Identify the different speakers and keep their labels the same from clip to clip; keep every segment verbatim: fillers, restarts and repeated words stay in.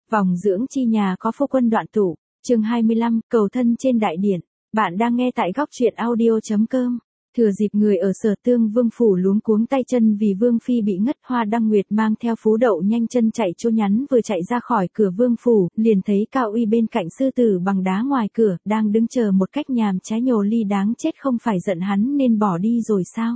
Speaker 1: Vòng dưỡng chi nhà có phu quân Đoạn Tụ, chương hai mươi lăm, cầu thân trên đại điện. Bạn đang nghe tại góc truyện audio.com. Thừa dịp người ở Sở Tương Vương phủ luống cuống tay chân vì Vương phi bị ngất, Hoa Đăng Nguyệt mang theo Phú Đậu nhanh chân chạy trô nhắn vừa chạy ra khỏi cửa vương phủ, liền thấy Cao Uy bên cạnh sư tử bằng đá ngoài cửa, đang đứng chờ một cách nhàm chán. Nhồ Ly đáng chết, không phải giận hắn nên bỏ đi rồi sao?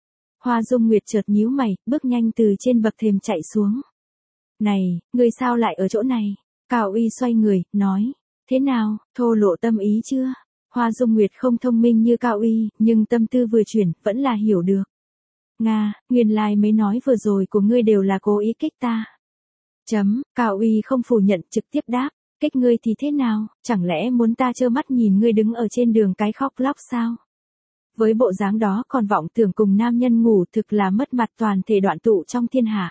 Speaker 1: Hoa Dung Nguyệt chợt nhíu mày, bước nhanh từ trên bậc thềm chạy xuống. Này, ngươi sao lại ở chỗ này? Cao Uy xoay người, nói. Thế nào, thô lộ tâm ý chưa? Hoa Dung Nguyệt không thông minh như Cao Uy, nhưng tâm tư vừa chuyển, vẫn là hiểu được. Nga, nguyên lai mấy nói vừa rồi của ngươi đều là cố ý kích ta. Chấm, Cao Uy không phủ nhận, trực tiếp đáp. Kích ngươi thì thế nào, chẳng lẽ muốn ta trơ mắt nhìn ngươi đứng ở trên đường cái khóc lóc sao? Với bộ dáng đó còn vọng tưởng cùng nam nhân ngủ, thực là mất mặt toàn thể Đoạn Tụ trong thiên hạ.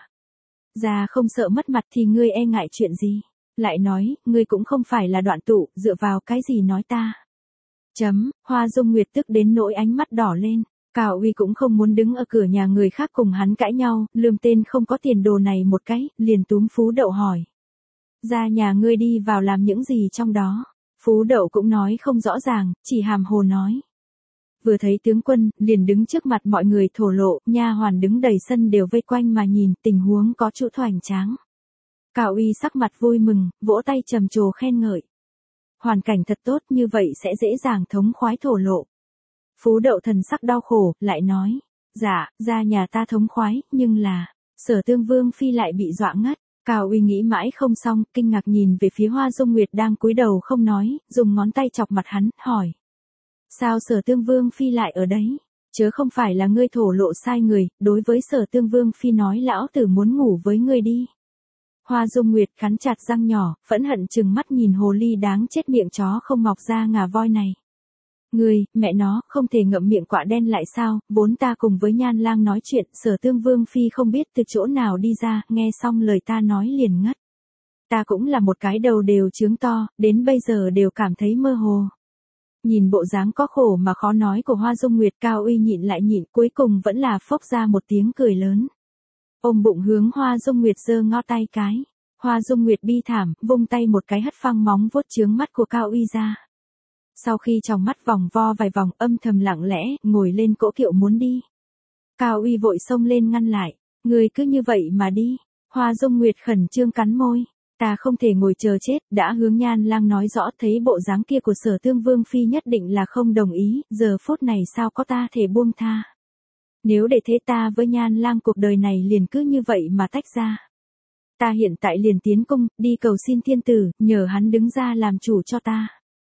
Speaker 1: Già không sợ mất mặt thì ngươi e ngại chuyện gì? Lại nói, ngươi cũng không phải là Đoạn Tụ, dựa vào cái gì nói ta? Chấm, Hoa Dung Nguyệt tức đến nỗi ánh mắt đỏ lên. Cao Uy cũng không muốn đứng ở cửa nhà người khác cùng hắn cãi nhau, lườm tên không có tiền đồ này một cái, liền túm Phú Đậu hỏi. Ra nhà ngươi đi vào làm những gì trong đó? Phú Đậu cũng nói không rõ ràng, chỉ hàm hồ nói. Vừa thấy tướng quân, liền đứng trước mặt mọi người thổ lộ, nha hoàn đứng đầy sân đều vây quanh mà nhìn, tình huống có chút hoành tráng. Cao Uy sắc mặt vui mừng, vỗ tay trầm trồ khen ngợi. Hoàn cảnh thật tốt, như vậy sẽ dễ dàng thống khoái thổ lộ. Phú Đậu thần sắc đau khổ, lại nói. Dạ, ra nhà ta thống khoái, nhưng là, Sở Tương Vương phi lại bị dọa ngất. Cao Uy nghĩ mãi không xong, kinh ngạc nhìn về phía Hoa Dung Nguyệt đang cúi đầu không nói, dùng ngón tay chọc mặt hắn, hỏi. Sao Sở Tương Vương phi lại ở đấy? Chớ không phải là ngươi thổ lộ sai người, đối với Sở Tương Vương phi nói lão tử muốn ngủ với ngươi đi. Hoa Dung Nguyệt cắn chặt răng nhỏ, phẫn hận trừng mắt nhìn hồ ly đáng chết miệng chó không mọc ra ngà voi này. Ngươi, mẹ nó, không thể ngậm miệng quạ đen lại sao? Vốn ta cùng với Nhan Lang nói chuyện, Sở Tương Vương phi không biết từ chỗ nào đi ra, nghe xong lời ta nói liền ngất. Ta cũng là một cái đầu đều trướng to, đến bây giờ đều cảm thấy mơ hồ. Nhìn bộ dáng có khổ mà khó nói của Hoa Dung Nguyệt, Cao Uy nhịn lại nhịn, cuối cùng vẫn là phốc ra một tiếng cười lớn. Ôm bụng hướng Hoa Dung Nguyệt giơ ngó tay cái. Hoa Dung Nguyệt bi thảm, vung tay một cái hất phăng móng vuốt chướng mắt của Cao Uy ra. Sau khi trong mắt vòng vo vài vòng, âm thầm lặng lẽ, ngồi lên cỗ kiệu muốn đi. Cao Uy vội xông lên ngăn lại. Người cứ như vậy mà đi. Hoa Dung Nguyệt khẩn trương cắn môi. Ta không thể ngồi chờ chết, đã hướng Nhan Lang nói rõ, thấy bộ dáng kia của Sở Tương Vương phi nhất định là không đồng ý, giờ phút này sao có ta thể buông tha. Nếu để thế ta với Nhan Lang cuộc đời này liền cứ như vậy mà tách ra. Ta hiện tại liền tiến cung, đi cầu xin thiên tử, nhờ hắn đứng ra làm chủ cho ta.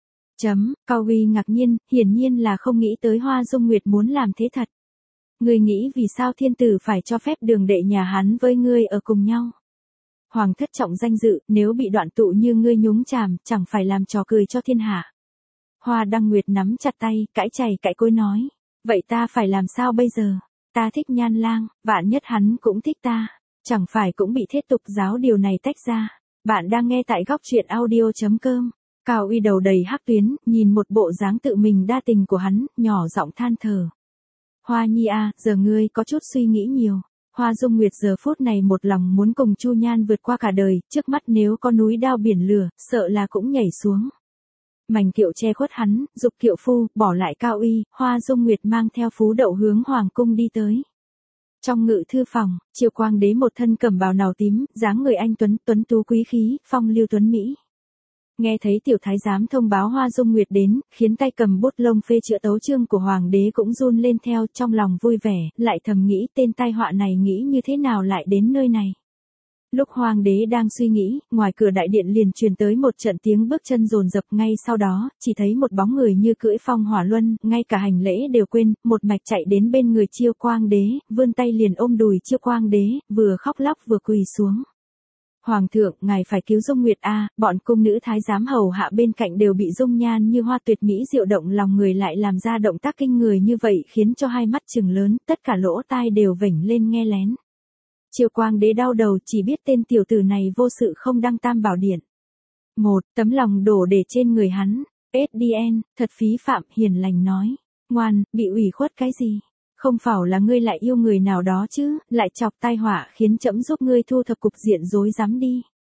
Speaker 1: Chấm, Cao Uy ngạc nhiên, hiển nhiên là không nghĩ tới Hoa Dung Nguyệt muốn làm thế thật. Ngươi nghĩ vì sao thiên tử phải cho phép Đường đệ nhà hắn với ngươi ở cùng nhau? Hoàng thất trọng danh dự, nếu bị Đoạn Tụ như ngươi nhúng chàm, chẳng phải làm trò cười cho thiên hạ. Hoa Đăng Nguyệt nắm chặt tay, cãi chày cãi cối nói. Vậy ta phải làm sao bây giờ? Ta thích Nhan Lang, vạn nhất hắn cũng thích ta. Chẳng phải cũng bị thế tục giáo điều này tách ra. Bạn đang nghe tại góc truyện audio.com. Cao Uy đầu đầy hắc tuyến, nhìn một bộ dáng tự mình đa tình của hắn, nhỏ giọng than thở. Hoa Nhi à, giờ ngươi có chút suy nghĩ nhiều. Hoa Dung Nguyệt giờ phút này một lòng muốn cùng Chu Nhan vượt qua cả đời, trước mắt nếu có núi đao biển lửa, sợ là cũng nhảy xuống. Mảnh kiệu che khuất hắn, dục kiệu phu, bỏ lại Cao Uy, Hoa Dung Nguyệt mang theo Phú Đậu hướng hoàng cung đi tới. Trong ngự thư phòng, Chiêu Quang đế một thân cẩm bào nào tím, dáng người anh tuấn, tuấn tú quý khí, phong lưu tuấn mỹ. Nghe thấy tiểu thái giám thông báo Hoa Dung Nguyệt đến, khiến tay cầm bút lông phê chữa tấu chương của hoàng đế cũng run lên theo, trong lòng vui vẻ, lại thầm nghĩ tên tai họa này nghĩ như thế nào lại đến nơi này. Lúc hoàng đế đang suy nghĩ, ngoài cửa đại điện liền truyền tới một trận tiếng bước chân dồn dập, ngay sau đó, chỉ thấy một bóng người như cưỡi phong hỏa luân, ngay cả hành lễ đều quên, một mạch chạy đến bên người Chiêu Quang đế, vươn tay liền ôm đùi Chiêu Quang đế, vừa khóc lóc vừa quỳ xuống. Hoàng thượng, ngài phải cứu Dung Nguyệt a, bọn cung nữ thái giám hầu hạ bên cạnh đều bị dung nhan như hoa tuyệt mỹ diệu động lòng người, lại làm ra động tác kinh người như vậy khiến cho hai mắt trừng lớn, tất cả lỗ tai đều vểnh lên nghe lén. Chiêu Quang đế đau đầu, chỉ biết tên tiểu tử này vô sự không đăng tam bảo điện. Một, tấm lòng đổ để trên người hắn. ét đê en, thật phí phạm, hiền lành nói. Ngoan, bị ủy khuất cái gì? Không phải là ngươi lại yêu người nào đó chứ, lại chọc tai họa khiến trẫm giúp ngươi thu thập cục diện rối rắm đi.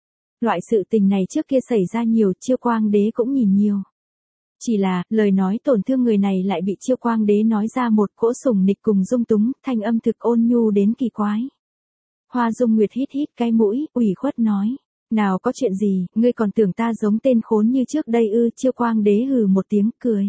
Speaker 1: Loại sự tình này trước kia xảy ra nhiều, Chiêu Quang Đế cũng nhìn nhiều. Chỉ là, lời nói tổn thương người này lại bị Chiêu Quang Đế nói ra một cỗ sủng nịch cùng dung túng, thanh âm thực ôn nhu đến kỳ quái. Hoa Dung Nguyệt hít hít cái mũi, ủy khuất nói. Nào có chuyện gì, ngươi còn tưởng ta giống tên khốn như trước đây ư? Chiêu Quang Đế hừ một tiếng, cười.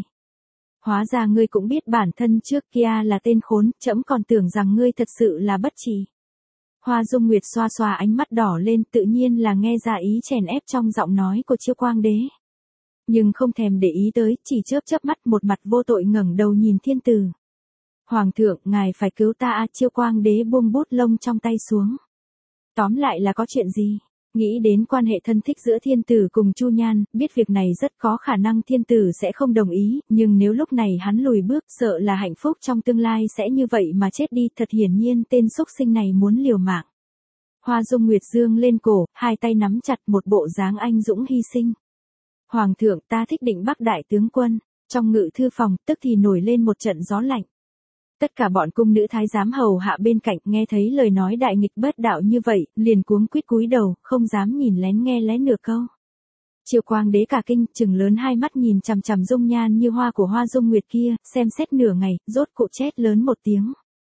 Speaker 1: Hóa ra ngươi cũng biết bản thân trước kia là tên khốn, trẫm còn tưởng rằng ngươi thật sự là bất trì. Hoa Dung Nguyệt xoa xoa ánh mắt đỏ lên, tự nhiên là nghe ra ý chèn ép trong giọng nói của Chiêu Quang Đế. Nhưng không thèm để ý tới, chỉ chớp chớp mắt, một mặt vô tội ngẩng đầu nhìn thiên tử. Hoàng thượng, ngài phải cứu ta a. Chiêu Quang Đế buông bút lông trong tay xuống. Tóm lại là có chuyện gì? Nghĩ đến quan hệ thân thích giữa thiên tử cùng Chu Nhan, biết việc này rất có khả năng thiên tử sẽ không đồng ý, nhưng nếu lúc này hắn lùi bước, sợ là hạnh phúc trong tương lai sẽ như vậy mà chết đi. Thật hiển nhiên tên xúc sinh này muốn liều mạng. Hoa Dung Nguyệt dương lên cổ, hai tay nắm chặt, một bộ dáng anh dũng hy sinh. Hoàng thượng, ta thích Định Bắc đại tướng quân. Trong ngự thư phòng, tức thì nổi lên một trận gió lạnh. Tất cả bọn cung nữ thái giám hầu hạ bên cạnh nghe thấy lời nói đại nghịch bất đạo như vậy, liền cuống quýt cúi đầu, không dám nhìn lén nghe lén nửa câu. Chiêu Quang Đế cả kinh, trừng lớn hai mắt nhìn chằm chằm dung nhan như hoa của Hoa Dung Nguyệt kia, xem xét nửa ngày, rốt cục chét lớn một tiếng.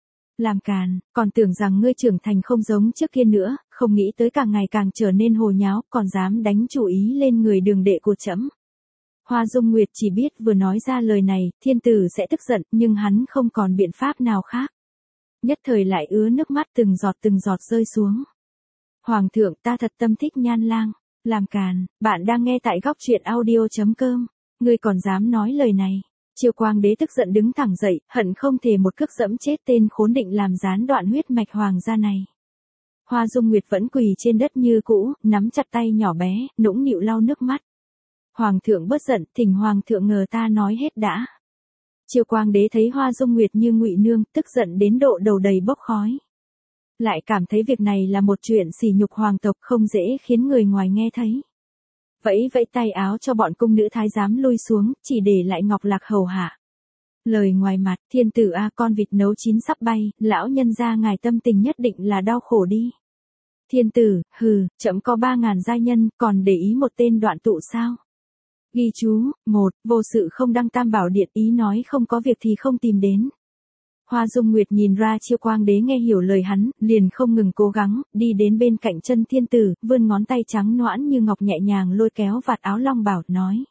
Speaker 1: Làm càn, còn tưởng rằng ngươi trưởng thành không giống trước kia nữa, không nghĩ tới càng ngày càng trở nên hồ nháo, còn dám đánh chủ ý lên người đường đệ của trẫm. Hoa Dung Nguyệt chỉ biết vừa nói ra lời này, thiên tử sẽ tức giận, nhưng hắn không còn biện pháp nào khác. Nhất thời lại ứa nước mắt từng giọt từng giọt rơi xuống. Hoàng thượng, ta thật tâm thích Nhan Lang. Làm càn, bạn đang nghe tại góc truyện audio chấm com. Ngươi còn dám nói lời này. Chiêu Quang Đế tức giận đứng thẳng dậy, hận không thể một cước dẫm chết tên khốn định làm gián đoạn huyết mạch hoàng gia này. Hoa Dung Nguyệt vẫn quỳ trên đất như cũ, nắm chặt tay nhỏ bé, nũng nịu lau nước mắt. Hoàng thượng bớt giận, thỉnh hoàng thượng ngờ ta nói hết đã. Chiêu Quang Đế thấy Hoa Dung Nguyệt như ngụy nương, tức giận đến độ đầu đầy bốc khói. Lại cảm thấy việc này là một chuyện sỉ nhục hoàng tộc, không dễ khiến người ngoài nghe thấy. Vẫy vẫy tay áo cho bọn cung nữ thái giám lui xuống, chỉ để lại Ngọc Lạc hầu hạ. Lời ngoài mặt, thiên tử a, con vịt nấu chín sắp bay, lão nhân gia ngài tâm tình nhất định là đau khổ đi. Thiên tử, hừ, trẫm có ba ngàn giai nhân, còn để ý một tên đoạn tụ sao? Ghi chú, một, vô sự không đăng tam bảo điện, ý nói không có việc thì không tìm đến. Hoa Dung Nguyệt nhìn ra Chiêu Quang Đế nghe hiểu lời hắn, liền không ngừng cố gắng, đi đến bên cạnh chân thiên tử, vươn ngón tay trắng nõn như ngọc nhẹ nhàng lôi kéo vạt áo long bảo, nói.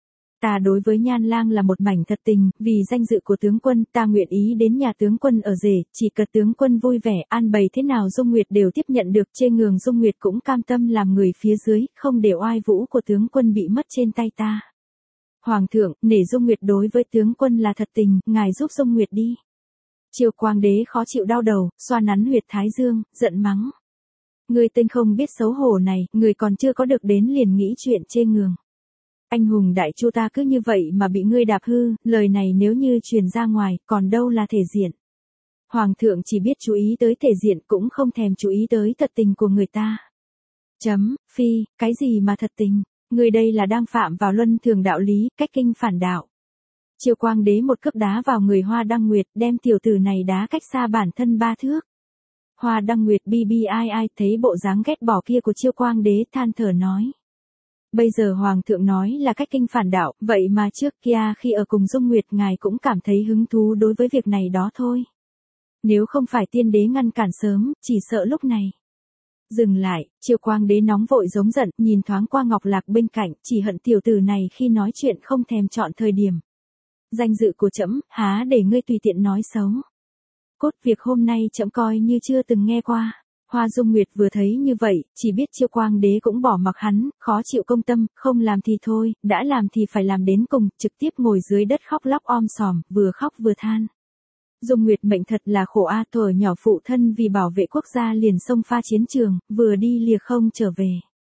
Speaker 1: Ta đối với Nhan Lang là một mảnh thật tình, vì danh dự của tướng quân, ta nguyện ý đến nhà tướng quân ở rể, chỉ cần tướng quân vui vẻ, an bày thế nào Dung Nguyệt đều tiếp nhận được, chê ngường Dung Nguyệt cũng cam tâm làm người phía dưới, không để oai vũ của tướng quân bị mất trên tay ta. Hoàng thượng, nể Dung Nguyệt đối với tướng quân là thật tình, ngài giúp Dung Nguyệt đi. Chiêu Quang Đế khó chịu đau đầu, xoa nắn huyệt thái dương, giận mắng. Người tên không biết xấu hổ này, người còn chưa có được đến liền nghĩ chuyện chê ngường. Anh hùng đại chu ta cứ như vậy mà bị ngươi đạp hư, lời này nếu như truyền ra ngoài, còn đâu là thể diện. Hoàng thượng chỉ biết chú ý tới thể diện, cũng không thèm chú ý tới thật tình của người ta. Chấm, phi, cái gì mà thật tình, người đây là đang phạm vào luân thường đạo lý, cách kinh phản đạo. Chiêu Quang Đế một cước đá vào người Hoa Đăng Nguyệt, đem tiểu tử này đá cách xa bản thân ba thước. Hoa Đăng Nguyệt bi bi ai ai thấy bộ dáng ghét bỏ kia của Chiêu Quang Đế, than thở nói. Bây giờ Hoàng thượng nói là cách kinh phản đạo, vậy mà trước kia khi ở cùng Dung Nguyệt ngài cũng cảm thấy hứng thú đối với việc này đó thôi. Nếu không phải tiên đế ngăn cản sớm, chỉ sợ lúc này. Dừng lại, Chiêu Quang Đế nóng vội giống giận, nhìn thoáng qua Ngọc Lạc bên cạnh, chỉ hận tiểu tử này khi nói chuyện không thèm chọn thời điểm. Danh dự của trẫm, há để ngươi tùy tiện nói xấu. Cốt việc hôm nay trẫm coi như chưa từng nghe qua. Hoa Dung Nguyệt vừa thấy như vậy, chỉ biết Chiêu Quang Đế cũng bỏ mặc hắn, khó chịu công tâm, không làm thì thôi, đã làm thì phải làm đến cùng, trực tiếp ngồi dưới đất khóc lóc om sòm, vừa khóc vừa than. Dung Nguyệt mệnh thật là khổ a, thuở nhỏ phụ thân vì bảo vệ quốc gia liền xông pha chiến trường, vừa đi lìa không trở về.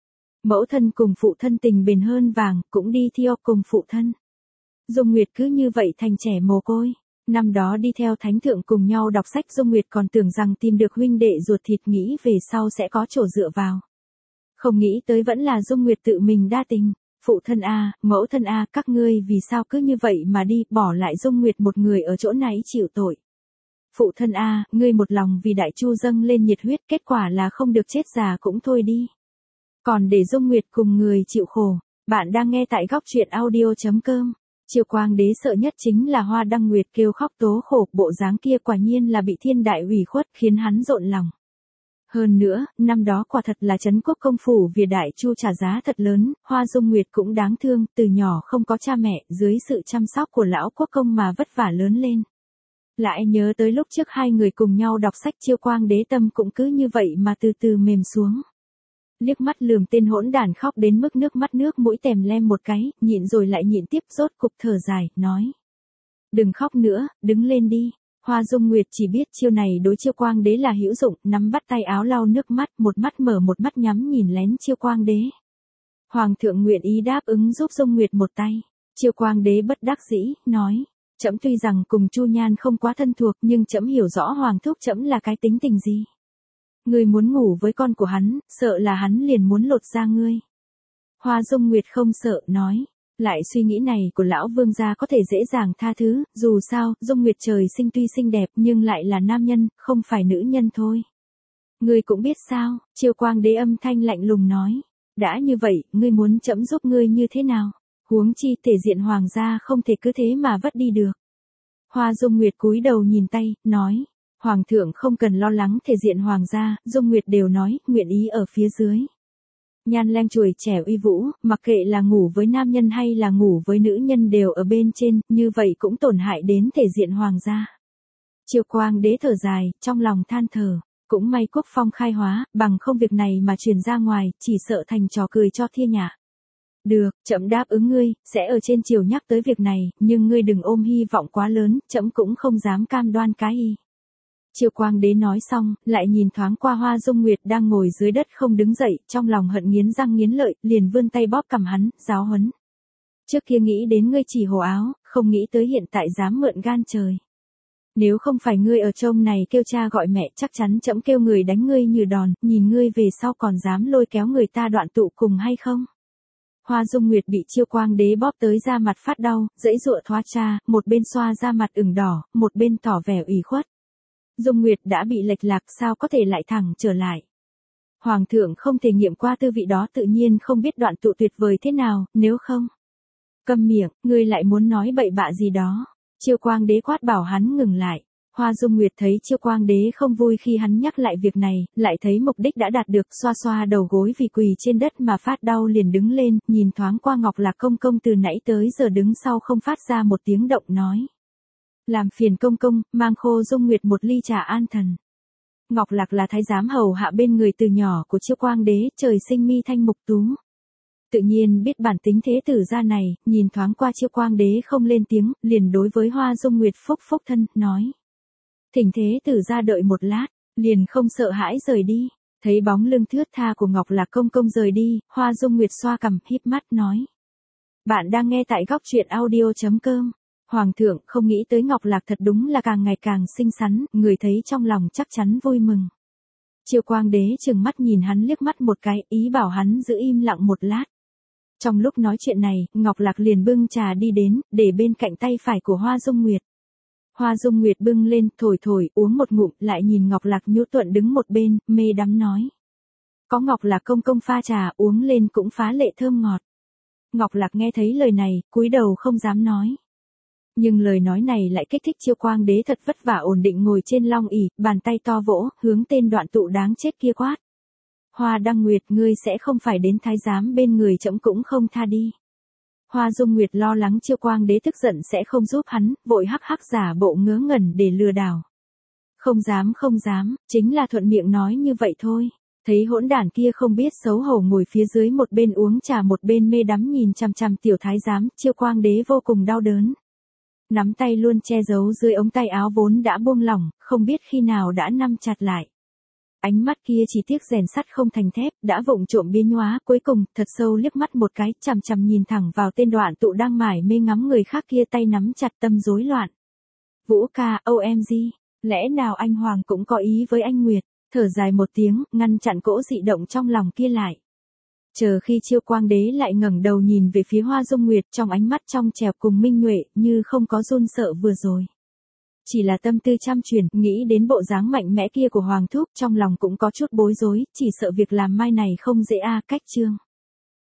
Speaker 1: Mẫu thân cùng phụ thân tình bền hơn vàng, cũng đi theo cùng phụ thân. Dung Nguyệt cứ như vậy thành trẻ mồ côi. Năm đó đi theo thánh thượng cùng nhau đọc sách, Dung Nguyệt còn tưởng rằng tìm được huynh đệ ruột thịt, nghĩ về sau sẽ có chỗ dựa vào. Không nghĩ tới vẫn là Dung Nguyệt tự mình đa tình. Phụ thân a, mẫu thân a, các ngươi vì sao cứ như vậy mà đi, bỏ lại Dung Nguyệt một người ở chỗ này chịu tội. Phụ thân a, ngươi một lòng vì đại chu dâng lên nhiệt huyết, kết quả là không được chết già cũng thôi đi. còn để Dung Nguyệt cùng người chịu khổ. Bạn đang nghe tại góc truyện audio.com. Chiêu Quang Đế sợ nhất chính là Hoa Đăng Nguyệt kêu khóc tố khổ, bộ dáng kia quả nhiên là bị thiên đại ủy khuất, khiến hắn rộn lòng. Hơn nữa, năm đó quả thật là Trấn Quốc công phủ Việt Đại Chu trả giá thật lớn, Hoa Dung Nguyệt cũng đáng thương, từ nhỏ không có cha mẹ, dưới sự chăm sóc của lão quốc công mà vất vả lớn lên. Lại nhớ tới lúc trước hai người cùng nhau đọc sách, Chiêu Quang Đế tâm cũng cứ như vậy mà từ từ mềm xuống. Liếc mắt lườm tên hỗn đản khóc đến mức nước mắt nước mũi tèm lem một cái, nhịn rồi lại nhịn tiếp, rốt cục thở dài, nói. Đừng khóc nữa, đứng lên đi. Hoa Dung Nguyệt chỉ biết chiêu này đối Chiêu Quang Đế là hữu dụng, nắm bắt tay áo lau nước mắt, một mắt mở một mắt nhắm nhìn lén Chiêu Quang Đế. Hoàng thượng nguyện ý đáp ứng giúp Dung Nguyệt một tay. Chiêu Quang Đế bất đắc dĩ, nói. Trẫm tuy rằng cùng Chu Nhan không quá thân thuộc, nhưng trẫm hiểu rõ Hoàng thúc trẫm là cái tính tình gì. Ngươi muốn ngủ với con của hắn, sợ là hắn liền muốn lột da ngươi. Hoa Dung Nguyệt không sợ, nói. Lại suy nghĩ này của lão vương gia có thể dễ dàng tha thứ, dù sao, Dung Nguyệt trời sinh tuy xinh đẹp nhưng lại là nam nhân, không phải nữ nhân thôi. Ngươi cũng biết sao, Chiêu Quang Đế âm thanh lạnh lùng nói. Đã như vậy, ngươi muốn trẫm giúp ngươi như thế nào? Huống chi thể diện hoàng gia không thể cứ thế mà vất đi được. Hoa Dung Nguyệt cúi đầu nhìn tay, nói. Hoàng thượng không cần lo lắng thể diện hoàng gia, Dung Nguyệt đều nói, nguyện ý ở phía dưới. Nhan Lang chuồi trẻ uy vũ, mặc kệ là ngủ với nam nhân hay là ngủ với nữ nhân đều ở bên trên, như vậy cũng tổn hại đến thể diện hoàng gia. Chiêu Quang Đế thở dài, trong lòng than thở, cũng may quốc phong khai hóa, bằng không việc này mà truyền ra ngoài, chỉ sợ thành trò cười cho thiên hạ. Được, trẫm đáp ứng ngươi, sẽ ở trên triều nhắc tới việc này, nhưng ngươi đừng ôm hy vọng quá lớn, trẫm cũng không dám cam đoan cái y. Chiêu Quang Đế nói xong, lại nhìn thoáng qua Hoa Dung Nguyệt đang ngồi dưới đất không đứng dậy, trong lòng hận nghiến răng nghiến lợi, liền vươn tay bóp cằm hắn, giáo huấn. Trước kia nghĩ đến ngươi chỉ hồ áo, không nghĩ tới hiện tại dám mượn gan trời. Nếu không phải ngươi ở trông này kêu cha gọi mẹ, chắc chắn trẫm kêu người đánh ngươi như đòn, nhìn ngươi về sau còn dám lôi kéo người ta đoạn tụ cùng hay không. Hoa Dung Nguyệt bị Chiêu Quang Đế bóp tới da mặt phát đau, dãy dụa thoát cha, một bên xoa da mặt ửng đỏ, một bên tỏ vẻ ủy khuất. Dung Nguyệt đã bị lệch lạc, sao có thể lại thẳng trở lại. Hoàng thượng không thể nghiệm qua tư vị đó, tự nhiên không biết đoạn tụ tuyệt vời thế nào, nếu không. Câm miệng, ngươi lại muốn nói bậy bạ gì đó. Chiêu Quang Đế quát bảo hắn ngừng lại. Hoa Dung Nguyệt thấy Chiêu Quang Đế không vui khi hắn nhắc lại việc này, lại thấy mục đích đã đạt được, xoa xoa đầu gối vì quỳ trên đất mà phát đau liền đứng lên, nhìn thoáng qua Ngọc Lạc công công từ nãy tới giờ đứng sau không phát ra một tiếng động, nói. Làm phiền công công, mang khô Dung Nguyệt một ly trà an thần. Ngọc Lạc là thái giám hầu hạ bên người từ nhỏ của Chiêu Quang Đế, trời sinh mi thanh mục tú. Tự nhiên biết bản tính thế tử gia này, nhìn thoáng qua Chiêu Quang Đế không lên tiếng, liền đối với Hoa Dung Nguyệt phúc phúc thân, nói. Thỉnh thế tử gia đợi một lát, liền không sợ hãi rời đi. Thấy bóng lưng thướt tha của Ngọc Lạc công công rời đi, Hoa Dung Nguyệt xoa cằm, híp mắt nói. Bạn đang nghe tại góc truyện audio.com. Hoàng thượng không nghĩ tới Ngọc Lạc thật đúng là càng ngày càng xinh xắn, người thấy trong lòng chắc chắn vui mừng. Chiêu Quang Đế trừng mắt nhìn hắn liếc mắt một cái, ý bảo hắn giữ im lặng một lát. Trong lúc nói chuyện này, Ngọc Lạc liền bưng trà đi đến, để bên cạnh tay phải của Hoa Dung Nguyệt. Hoa Dung Nguyệt bưng lên, thổi thổi, uống một ngụm, lại nhìn Ngọc Lạc nhũ tuận đứng một bên, mê đắm nói. Có Ngọc Lạc công công pha trà, uống lên cũng phá lệ thơm ngọt. Ngọc Lạc nghe thấy lời này, cúi đầu không dám nói. Nhưng lời nói này lại kích thích Chiêu Quang Đế thật vất vả ổn định ngồi trên long ỷ, bàn tay to vỗ, hướng tên đoạn tụ đáng chết kia quát. Hoa Đăng Nguyệt, ngươi sẽ không phải đến thái giám bên người trẫm cũng không tha đi. Hoa Dung Nguyệt lo lắng Chiêu Quang Đế tức giận sẽ không giúp hắn, vội hắc hắc giả bộ ngớ ngẩn để lừa đảo. Không dám không dám, chính là thuận miệng nói như vậy thôi. Thấy hỗn đản kia không biết xấu hổ ngồi phía dưới một bên uống trà một bên mê đắm nhìn chằm chằm tiểu thái giám, Chiêu Quang Đế vô cùng đau đớn. Nắm tay luôn che giấu dưới ống tay áo vốn đã buông lỏng, không biết khi nào đã nắm chặt lại. Ánh mắt kia chỉ tiếc rèn sắt không thành thép, đã vụng trộm biến hóa, cuối cùng, thật sâu liếc mắt một cái, chằm chằm nhìn thẳng vào tên đoạn tụ đang mải mê ngắm người khác kia, tay nắm chặt, tâm rối loạn. Vũ ca, o em giê, lẽ nào anh Hoàng cũng có ý với anh Nguyệt, thở dài một tiếng, ngăn chặn cỗ dị động trong lòng kia lại. Chờ khi Chiêu Quang Đế lại ngẩng đầu nhìn về phía Hoa Dung Nguyệt, trong ánh mắt trong trẻo cùng minh nhuệ, như không có run sợ vừa rồi. chỉ là tâm tư trăm chuyển, nghĩ đến bộ dáng mạnh mẽ kia của Hoàng thúc, trong lòng cũng có chút bối rối, chỉ sợ việc làm mai này không dễ a. Cách chương